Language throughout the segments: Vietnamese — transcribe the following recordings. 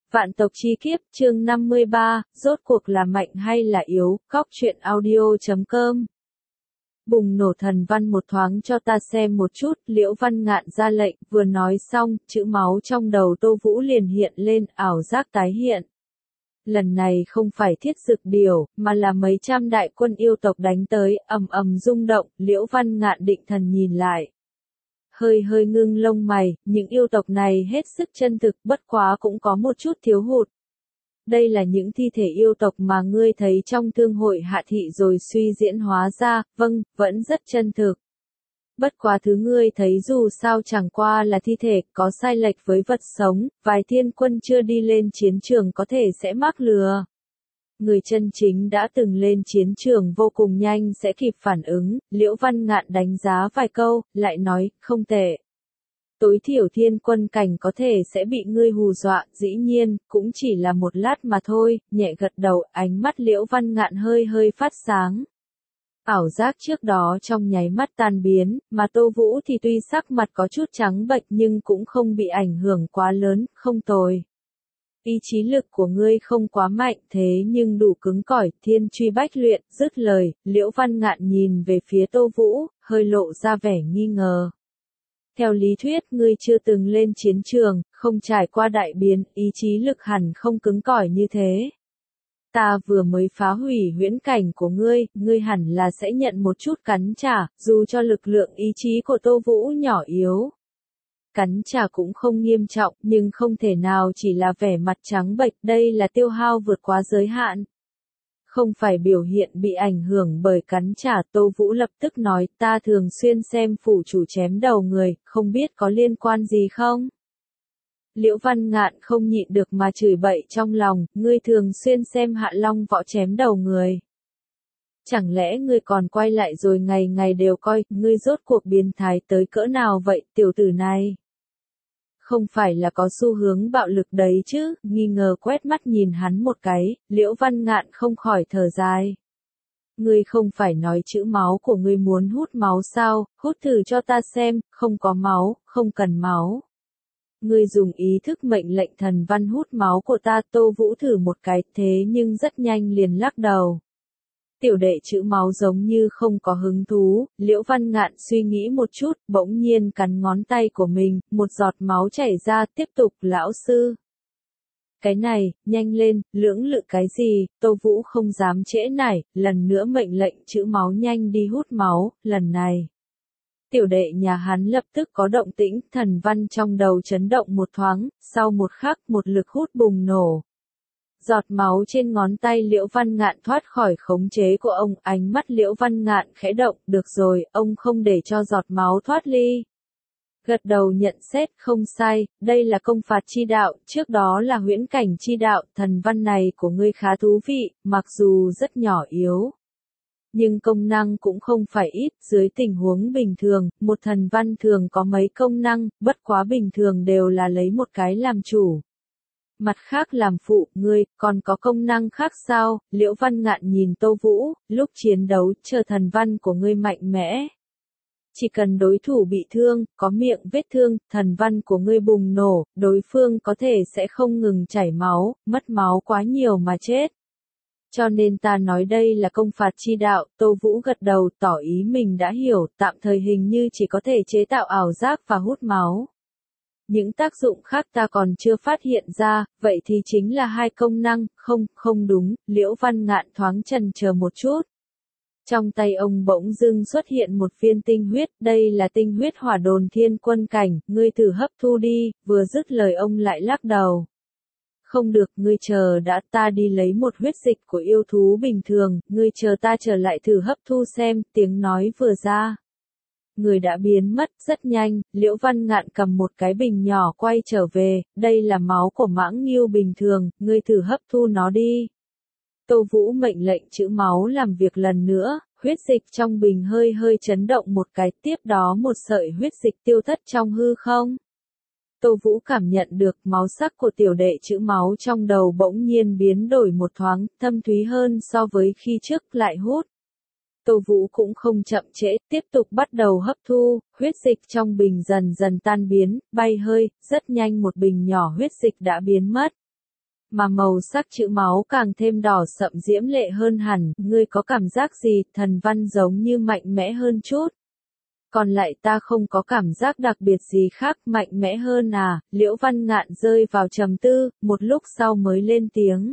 Vạn tộc chi kiếp, chương 53, rốt cuộc là mạnh hay là yếu, góc truyện audio.com. Bùng nổ thần văn một thoáng cho ta xem một chút, Liễu Văn Ngạn ra lệnh, vừa nói xong, chữ máu trong đầu Tô Vũ liền hiện lên, ảo giác tái hiện. Lần này không phải thiết dực điều, mà là mấy trăm đại quân yêu tộc đánh tới, ầm ầm rung động, Liễu Văn Ngạn định thần nhìn lại. Hơi ngưng lông mày, những yêu tộc này hết sức chân thực, bất quá cũng có một chút thiếu hụt. Đây là những thi thể yêu tộc mà ngươi thấy trong thương hội hạ thị rồi suy diễn hóa ra, vâng, vẫn rất chân thực. Bất quá thứ ngươi thấy dù sao chẳng qua là thi thể, có sai lệch với vật sống, vài thiên quân chưa đi lên chiến trường có thể sẽ mắc lừa. Người chân chính đã từng lên chiến trường vô cùng nhanh sẽ kịp phản ứng, Liễu Văn Ngạn đánh giá vài câu, lại nói, không tệ. Tối thiểu thiên quân cảnh có thể sẽ bị ngươi hù dọa, dĩ nhiên, cũng chỉ là một lát mà thôi, nhẹ gật đầu, ánh mắt Liễu Văn Ngạn hơi phát sáng. Ảo giác trước đó trong nháy mắt tan biến, mà Tô Vũ thì tuy sắc mặt có chút trắng bệch nhưng cũng không bị ảnh hưởng quá lớn, không tồi. Ý chí lực của ngươi không quá mạnh thế nhưng đủ cứng cỏi, thiên truy bách luyện, dứt lời, Liễu Văn Ngạn nhìn về phía Tô Vũ, hơi lộ ra vẻ nghi ngờ. Theo lý thuyết ngươi chưa từng lên chiến trường, không trải qua đại biến, ý chí lực hẳn không cứng cỏi như thế. Ta vừa mới phá hủy huyễn cảnh của ngươi hẳn là sẽ nhận một chút cắn trả, dù cho lực lượng ý chí của Tô Vũ nhỏ yếu. Cắn trả cũng không nghiêm trọng, nhưng không thể nào chỉ là vẻ mặt trắng bệch, đây là tiêu hao vượt quá giới hạn. Không phải biểu hiện bị ảnh hưởng bởi cắn trả, Tô Vũ lập tức nói, ta thường xuyên xem phủ chủ chém đầu người, không biết có liên quan gì không? Liễu Văn Ngạn không nhịn được mà chửi bậy trong lòng, ngươi thường xuyên xem Hạ Long Võ chém đầu người. Chẳng lẽ ngươi còn quay lại rồi ngày ngày đều coi, ngươi rốt cuộc biến thái tới cỡ nào vậy, tiểu tử này? Không phải là có xu hướng bạo lực đấy chứ, nghi ngờ quét mắt nhìn hắn một cái, Liễu Văn Ngạn không khỏi thở dài. Ngươi không phải nói chữ máu của ngươi muốn hút máu sao, hút thử cho ta xem, không có máu, không cần máu. Ngươi dùng ý thức mệnh lệnh thần văn hút máu của ta, Tô Vũ thử một cái, thế nhưng rất nhanh liền lắc đầu. Tiểu đệ chữ máu giống như không có hứng thú, Liễu Văn Ngạn suy nghĩ một chút, bỗng nhiên cắn ngón tay của mình, một giọt máu chảy ra, tiếp tục, lão sư. Cái này, nhanh lên, lưỡng lự cái gì, Tô Vũ không dám trễ nải, lần nữa mệnh lệnh chữ máu nhanh đi hút máu, lần này. Tiểu đệ nhà hắn lập tức có động tĩnh, thần văn trong đầu chấn động một thoáng, sau một khắc một lực hút bùng nổ. Giọt máu trên ngón tay Liễu Văn Ngạn thoát khỏi khống chế của ông, ánh mắt Liễu Văn Ngạn khẽ động, được rồi, ông không để cho giọt máu thoát ly. Gật đầu nhận xét, không sai, đây là công phạt chi đạo, trước đó là huyễn cảnh chi đạo, thần văn này của ngươi khá thú vị, mặc dù rất nhỏ yếu. Nhưng công năng cũng không phải ít, dưới tình huống bình thường, một thần văn thường có mấy công năng, bất quá bình thường đều là lấy một cái làm chủ. Mặt khác làm phụ, ngươi, còn có công năng khác sao? Liễu Văn Ngạn nhìn Tô Vũ, lúc chiến đấu, chờ thần văn của ngươi mạnh mẽ. Chỉ cần đối thủ bị thương, có miệng vết thương, thần văn của ngươi bùng nổ, đối phương có thể sẽ không ngừng chảy máu, mất máu quá nhiều mà chết. Cho nên ta nói đây là công phạt chi đạo, Tô Vũ gật đầu tỏ ý mình đã hiểu, tạm thời hình như chỉ có thể chế tạo ảo giác và hút máu. Những tác dụng khác ta còn chưa phát hiện ra, vậy thì chính là hai công năng, không đúng, Liễu Văn Ngạn thoáng chần chờ một chút. Trong tay ông bỗng dưng xuất hiện một viên tinh huyết, đây là tinh huyết hỏa đồn thiên quân cảnh, ngươi thử hấp thu đi, vừa dứt lời ông lại lắc đầu. Không được, ngươi chờ đã, ta đi lấy một huyết dịch của yêu thú bình thường, ngươi chờ ta trở lại thử hấp thu xem, tiếng nói vừa ra. Người đã biến mất, rất nhanh, Liễu Văn Ngạn cầm một cái bình nhỏ quay trở về, đây là máu của mãng ngưu bình thường, ngươi thử hấp thu nó đi. Tô Vũ mệnh lệnh chữ máu làm việc lần nữa, huyết dịch trong bình hơi chấn động một cái, tiếp đó một sợi huyết dịch tiêu thất trong hư không. Tô Vũ cảm nhận được máu sắc của tiểu đệ chữ máu trong đầu bỗng nhiên biến đổi một thoáng, thâm thúy hơn so với khi trước lại hút. Tô Vũ cũng không chậm trễ, tiếp tục bắt đầu hấp thu, huyết dịch trong bình dần dần tan biến, bay hơi, rất nhanh một bình nhỏ huyết dịch đã biến mất. mà màu sắc chữ máu càng thêm đỏ sậm diễm lệ hơn hẳn. Ngươi có cảm giác gì? Thần văn giống như mạnh mẽ hơn chút. Còn lại ta không có cảm giác đặc biệt gì khác, mạnh mẽ hơn à? Liễu Văn Ngạn rơi vào trầm tư, một lúc sau mới lên tiếng.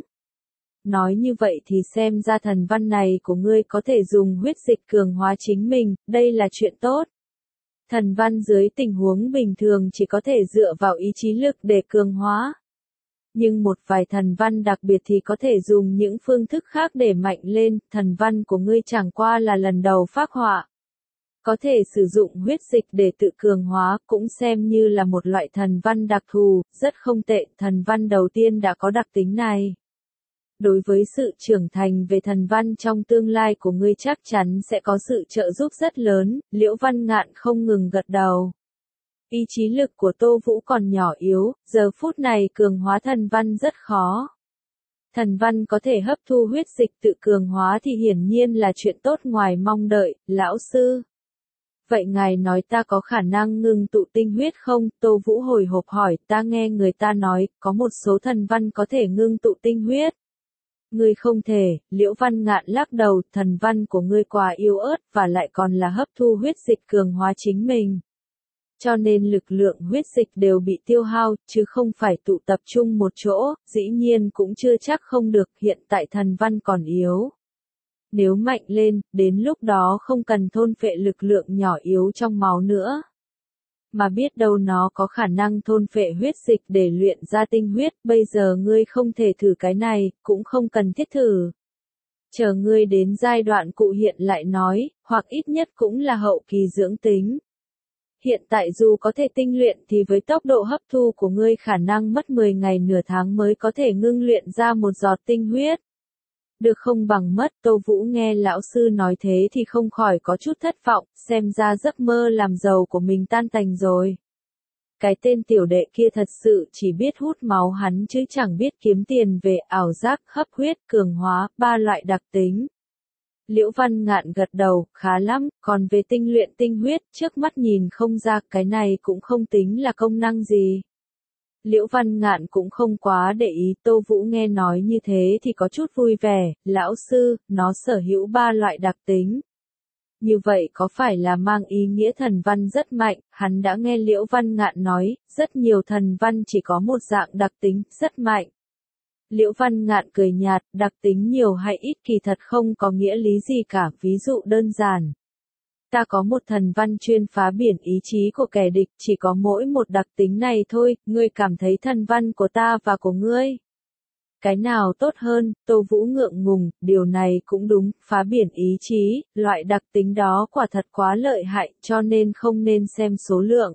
Nói như vậy thì xem ra thần văn này của ngươi có thể dùng huyết dịch cường hóa chính mình, đây là chuyện tốt. Thần văn dưới tình huống bình thường chỉ có thể dựa vào ý chí lực để cường hóa. Nhưng một vài thần văn đặc biệt thì có thể dùng những phương thức khác để mạnh lên, thần văn của ngươi chẳng qua là lần đầu phác họa. Có thể sử dụng huyết dịch để tự cường hóa, cũng xem như là một loại thần văn đặc thù, rất không tệ, thần văn đầu tiên đã có đặc tính này. Đối với sự trưởng thành về thần văn trong tương lai của ngươi chắc chắn sẽ có sự trợ giúp rất lớn, Liễu Văn Ngạn không ngừng gật đầu. Ý chí lực của Tô Vũ còn nhỏ yếu, giờ phút này cường hóa thần văn rất khó. Thần văn có thể hấp thu huyết dịch tự cường hóa thì hiển nhiên là chuyện tốt ngoài mong đợi, lão sư. Vậy ngài nói ta có khả năng ngưng tụ tinh huyết không? Tô Vũ hồi hộp hỏi, ta nghe người ta nói, có một số thần văn có thể ngưng tụ tinh huyết. Ngươi không thể, Liễu Văn Ngạn lắc đầu, thần văn của ngươi quá yếu ớt và lại còn là hấp thu huyết dịch cường hóa chính mình. Cho nên lực lượng huyết dịch đều bị tiêu hao, chứ không phải tụ tập trung một chỗ, dĩ nhiên cũng chưa chắc không được, hiện tại thần văn còn yếu. Nếu mạnh lên, đến lúc đó không cần thôn phệ lực lượng nhỏ yếu trong máu nữa. Mà biết đâu nó có khả năng thôn phệ huyết dịch để luyện ra tinh huyết, bây giờ ngươi không thể thử cái này, cũng không cần thiết thử. Chờ ngươi đến giai đoạn cụ hiện lại nói, hoặc ít nhất cũng là hậu kỳ dưỡng tính. Hiện tại dù có thể tinh luyện thì với tốc độ hấp thu của ngươi khả năng mất 10 ngày nửa tháng mới có thể ngưng luyện ra một giọt tinh huyết. Được không bằng mất, Tô Vũ nghe lão sư nói thế thì không khỏi có chút thất vọng, xem ra giấc mơ làm giàu của mình tan tành rồi. Cái tên tiểu đệ kia thật sự chỉ biết hút máu hắn chứ chẳng biết kiếm tiền về ảo giác, hấp huyết, cường hóa, ba loại đặc tính. Liễu Văn Ngạn gật đầu, khá lắm, còn về tinh luyện tinh huyết, trước mắt nhìn không ra, cái này cũng không tính là công năng gì. Liễu Văn Ngạn cũng không quá để ý, Tô Vũ nghe nói như thế thì có chút vui vẻ, lão sư, nó sở hữu ba loại đặc tính. Như vậy có phải là mang ý nghĩa thần văn rất mạnh, hắn đã nghe Liễu Văn Ngạn nói, rất nhiều thần văn chỉ có một dạng đặc tính, rất mạnh. Liễu Văn Ngạn cười nhạt, đặc tính nhiều hay ít kỳ thật không có nghĩa lý gì cả, ví dụ đơn giản. Ta có một thần văn chuyên phá biển ý chí của kẻ địch, chỉ có mỗi một đặc tính này thôi, ngươi cảm thấy thần văn của ta và của ngươi. Cái nào tốt hơn? Tô Vũ ngượng ngùng, điều này cũng đúng, phá biển ý chí, loại đặc tính đó quả thật quá lợi hại, cho nên không nên xem số lượng.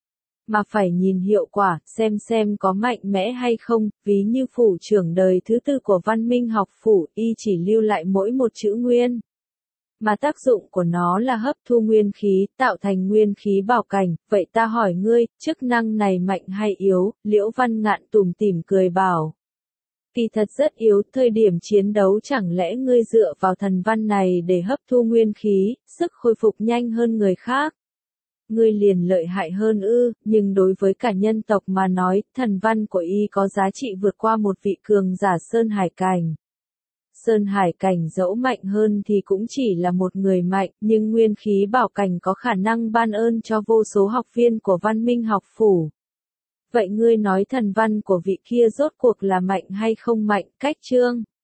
Mà phải nhìn hiệu quả, xem có mạnh mẽ hay không, ví như phủ trưởng đời thứ tư của văn minh học phủ, y chỉ lưu lại mỗi một chữ nguyên. Mà tác dụng của nó là hấp thu nguyên khí, tạo thành nguyên khí bảo cảnh, vậy ta hỏi ngươi, chức năng này mạnh hay yếu? Liễu Văn Ngạn tủm tỉm cười bảo. Kỳ thật rất yếu, thời điểm chiến đấu chẳng lẽ ngươi dựa vào thần văn này để hấp thu nguyên khí, sức khôi phục nhanh hơn người khác? Ngươi liền lợi hại hơn ư, nhưng đối với cả nhân tộc mà nói, thần văn của y có giá trị vượt qua một vị cường giả Sơn Hải Cảnh. Sơn Hải Cảnh dẫu mạnh hơn thì cũng chỉ là một người mạnh, nhưng nguyên khí bảo cảnh có khả năng ban ơn cho vô số học viên của văn minh học phủ. Vậy ngươi nói thần văn của vị kia rốt cuộc là mạnh hay không mạnh? Cách chương